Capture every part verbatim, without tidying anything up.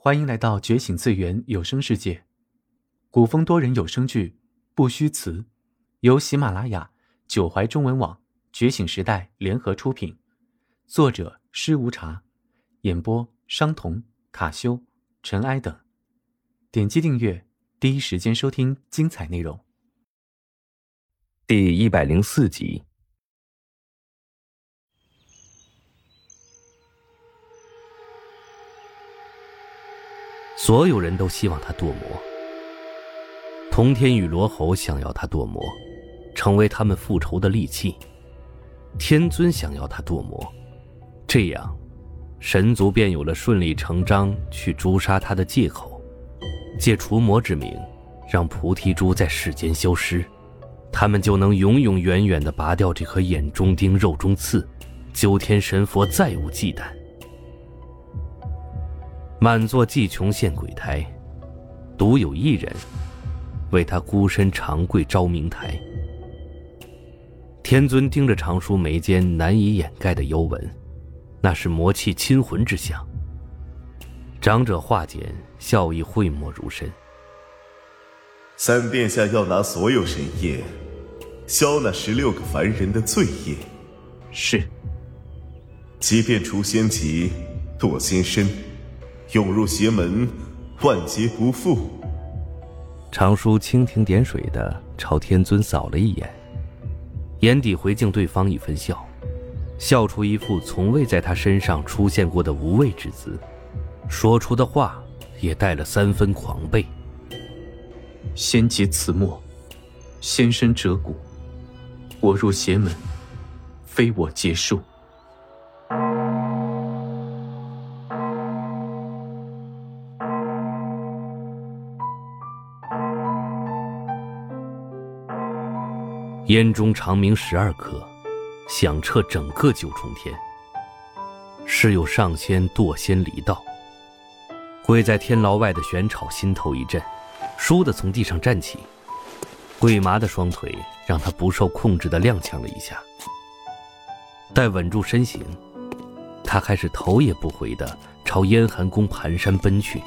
欢迎来到觉醒次元有声世界，古风多人有声剧《不虚词》，由喜马拉雅、九怀中文网、觉醒时代联合出品，作者施无茶，演播商童、卡修、尘埃等。点击订阅，第一时间收听精彩内容。 第一百零四集。所有人都希望他堕魔，通天与罗侯想要他堕魔，成为他们复仇的利器。天尊想要他堕魔，这样神族便有了顺理成章去诛杀他的借口，借除魔之名让菩提珠在世间消失，他们就能永永远远地拔掉这颗眼中钉肉中刺，九天神佛再无忌惮。满座计穷献鬼胎，独有一人为他孤身长跪昭明台。天尊盯着长叔眉间难以掩盖的幽纹，那是魔气侵魂之象。长者话间笑意讳莫如深。 三殿下要拿所有神业消那十六个凡人的罪业。 是。 即便除仙籍堕仙身，涌入邪门，万劫不复。 长叔蜻蜓点水地朝天尊扫了一眼，眼底回敬对方一分笑，笑出一副从未在他身上出现过的无畏之姿，说出的话也带了三分狂悖。 仙劫此末，仙身折骨，我入邪门，非我结束。 烟中长鸣十二颗，响彻整个九重天。是有上仙堕仙离道，跪在天牢外的玄草心头一震，倏地从地上站起，跪麻的双腿让他不受控制地踉跄了一下。待稳住身形，他开始头也不回地朝燕寒宫蹒跚奔去。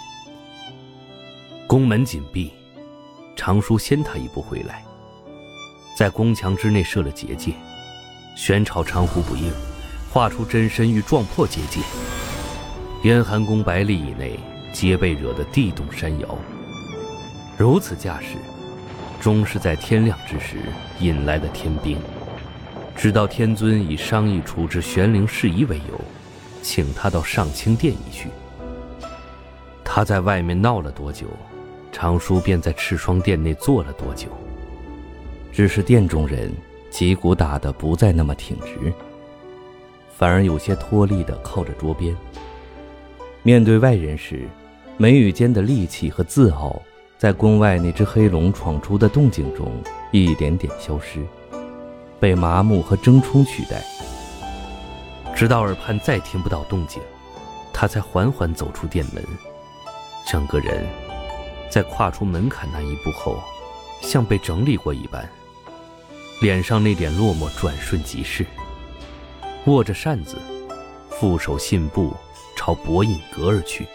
宫门紧闭，长叔先他一步回来，在宫墙之内设了结界，玄草长呼不应，画出真身欲撞破结界。燕寒宫百里以内皆被惹得地动山摇。如此架势，终是在天亮之时引来的天兵。直到天尊以商议处置玄灵事宜为由，请他到上清殿一叙。他在外面闹了多久，长叔便在赤霜殿内坐了多久。只是殿中人击鼓打得不再那么挺直，反而有些脱力地靠着桌边。面对外人时，眉宇间的戾气和自傲在宫外那只黑龙闯出的动静中一点点消失，被麻木和争冲取代。直到耳畔再听不到动静，他才缓缓走出殿门。整个人在跨出门槛那一步后，像被整理过一般，脸上那点落寞转瞬即逝，握着扇子，负手信步朝博饮阁而去。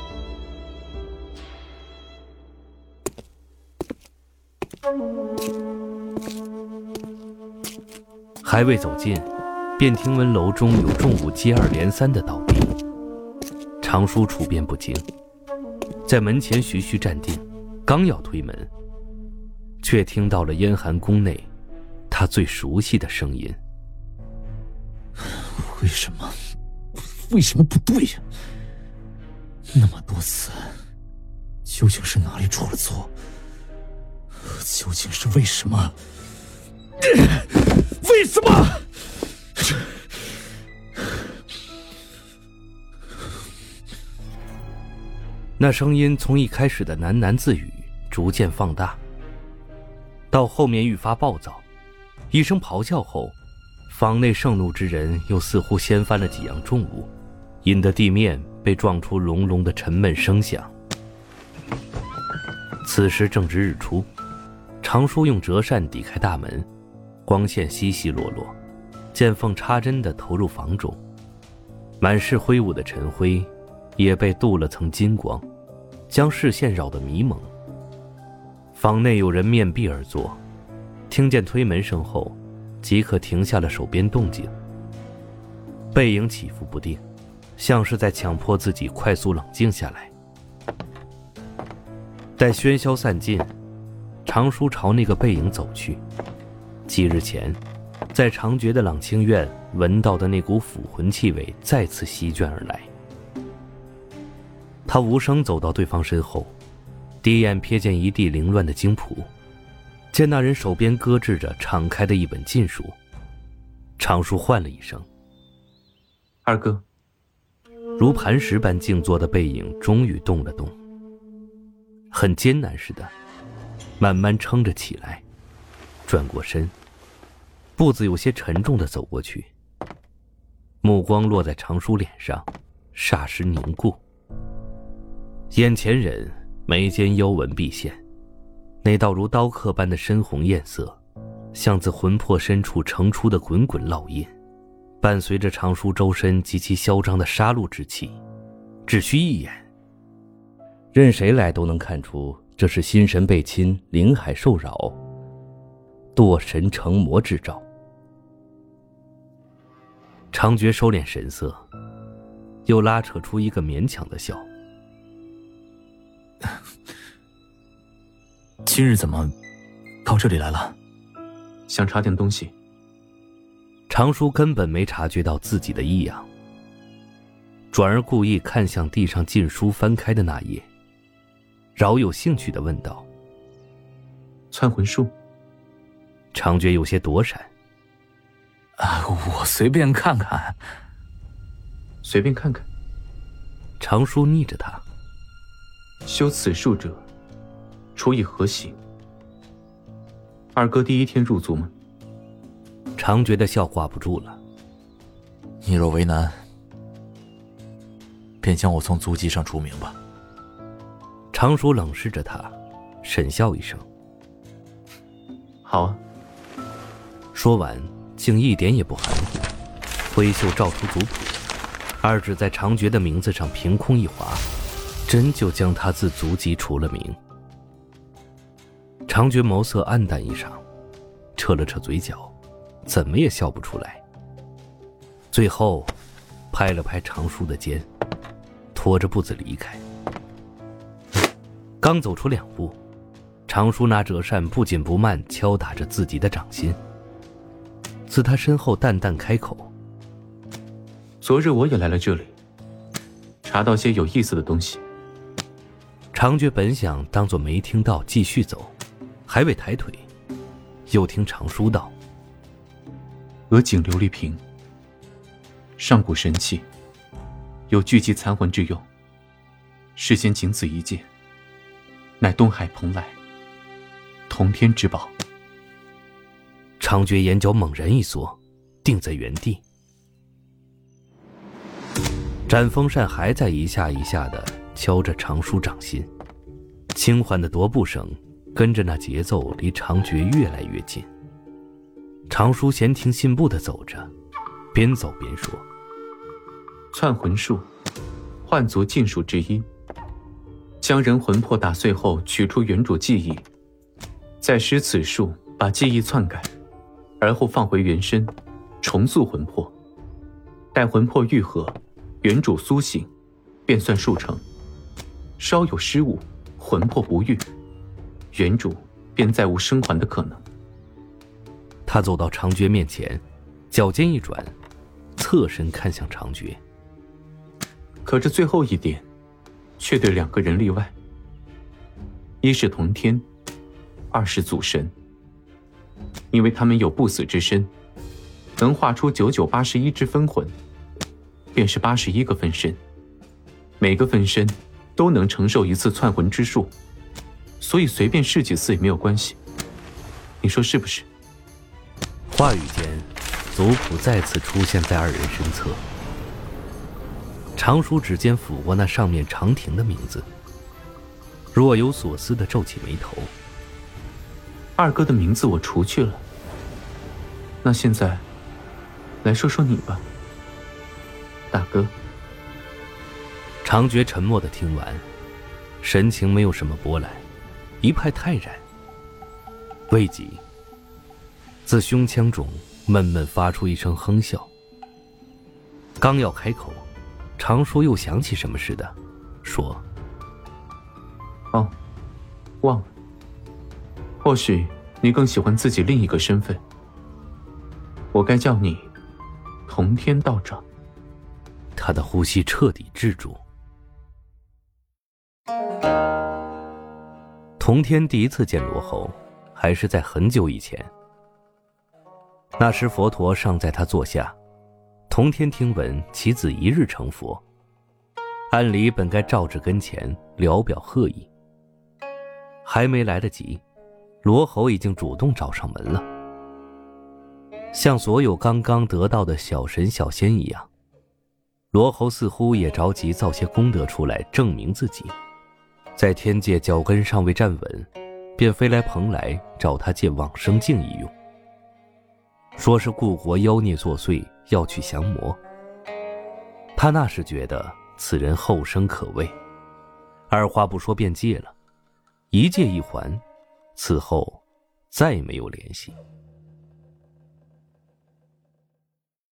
还未走近，便听闻楼中有重物接二连三的倒地。长叔处变不惊，在门前徐徐站定，刚要推门，却听到了燕寒宫内他最熟悉的声音。 为什么为什么不对呀？那么多次，究竟是哪里出了错？究竟是为什么？为什么？ 那声音从一开始的喃喃自语逐渐放大，到后面愈发暴躁。一声咆哮后，房内盛怒之人又似乎掀翻了几样重物，引得地面被撞出隆隆的沉闷声响。此时正值日出，长叔用折扇抵开大门，光线稀稀落落，见缝插针地投入房中。满是挥舞的尘灰也被镀了层金光，将视线扰得迷蒙。房内有人面壁而坐，听见推门声后，即刻停下了手边动静。背影起伏不定，像是在强迫自己快速冷静下来。待喧嚣散尽，常叔朝那个背影走去。几日前，在长觉的朗清院闻到的那股腐魂气味再次席卷而来。他无声走到对方身后，低眼瞥见一地凌乱的经谱，见那人手边搁置着敞开的一本禁书。常叔唤了一声：“ 二哥。” 如磐石般静坐的背影终于动了动，很艰难似的慢慢撑着起来，转过身，步子有些沉重地走过去，目光落在常叔脸上，霎时凝固。眼前人眉间幽纹毕现，那道如刀刻般的深红艳色，像自魂魄深处呈出的滚滚烙印，伴随着常叔周身极其嚣张的杀戮之气。只需一眼，任谁来都能看出这是心神被侵，灵海受扰，堕神成魔之兆。常觉收敛神色，又拉扯出一个勉强的笑。 今日怎么到这里来了？ 想查点东西。 常叔根本没察觉到自己的异样，转而故意看向地上禁书翻开的那页，饶有兴趣地问道：“ 窜魂术？” 常觉有些躲闪。 啊，我随便看看。 随便看看。 常叔逆着他：“ 修此术者，处以何刑？二哥第一天入族吗？” 常觉的笑挂不住了。 你若为难，便将我从足迹上除名吧。 常叔冷视着他，沈笑一声：“ 好啊。” 说完，竟一点也不含糊，挥袖照出族谱，二指在常觉的名字上凭空一划，真就将他自族籍除了名。常觉眸色黯淡一场，扯了扯嘴角，怎么也笑不出来。最后拍了拍常叔的肩，拖着步子离开。刚走出两步，常叔拿折扇不紧不慢敲打着自己的掌心。自他身后淡淡开口：“ 昨日我也来了这里，查到些有意思的东西。” 常觉本想当作没听到继续走，还未抬腿，又听常叔道：“ 额颈琉璃瓶，上古神器，有聚集残魂之用，世间仅此一件，乃东海蓬莱，通天之宝。” 常觉眼角猛然一缩，定在原地。斩风扇还在一下一下地敲着常叔掌心，轻缓的踱步声跟着那节奏离常觉越来越近。常叔闲庭信步地走着，边走边说：“ 窜魂术，幻族禁术之一，将人魂魄打碎后取出原主记忆，再施此术把记忆篡改，而后放回原身，重塑魂魄。待魂魄愈合，原主苏醒，便算术成。稍有失误，魂魄不愈，原主便再无生还的可能。” 他走到常觉面前，脚尖一转，侧身看向常觉。 可这最后一点，却对两个人例外。一是同天，二是祖神。因为他们有不死之身，能化出九九八十一只分魂，便是八十一个分身，每个分身都能承受一次窜魂之术，所以随便试几次也没有关系。你说是不是？ 话语间，族谱再次出现在二人身侧。常叔指尖抚过那上面长亭的名字，若有所思地皱起眉头。 二哥的名字我除去了，那现在来说说你吧，大哥。 长觉沉默地听完，神情没有什么波澜，一派泰然。未几，自胸腔中闷闷发出一声哼笑。刚要开口，常叔又想起什么似的，说：“ 哦，忘了。或许你更喜欢自己另一个身份。我该叫你同天道长。” 他的呼吸彻底滞住。同天第一次见罗侯，还是在很久以前。那时佛陀尚在他座下，同天听闻其子一日成佛，按理本该召至跟前聊表贺意，还没来得及，罗侯已经主动找上门了。像所有刚刚得道的小神小仙一样，罗侯似乎也着急造些功德出来证明自己，在天界脚跟尚未站稳，便飞来蓬莱找他借往生镜一用，说是故国妖孽作祟，要去降魔。他那时觉得此人后生可畏，二话不说便借了，一借一还，此后再没有联系。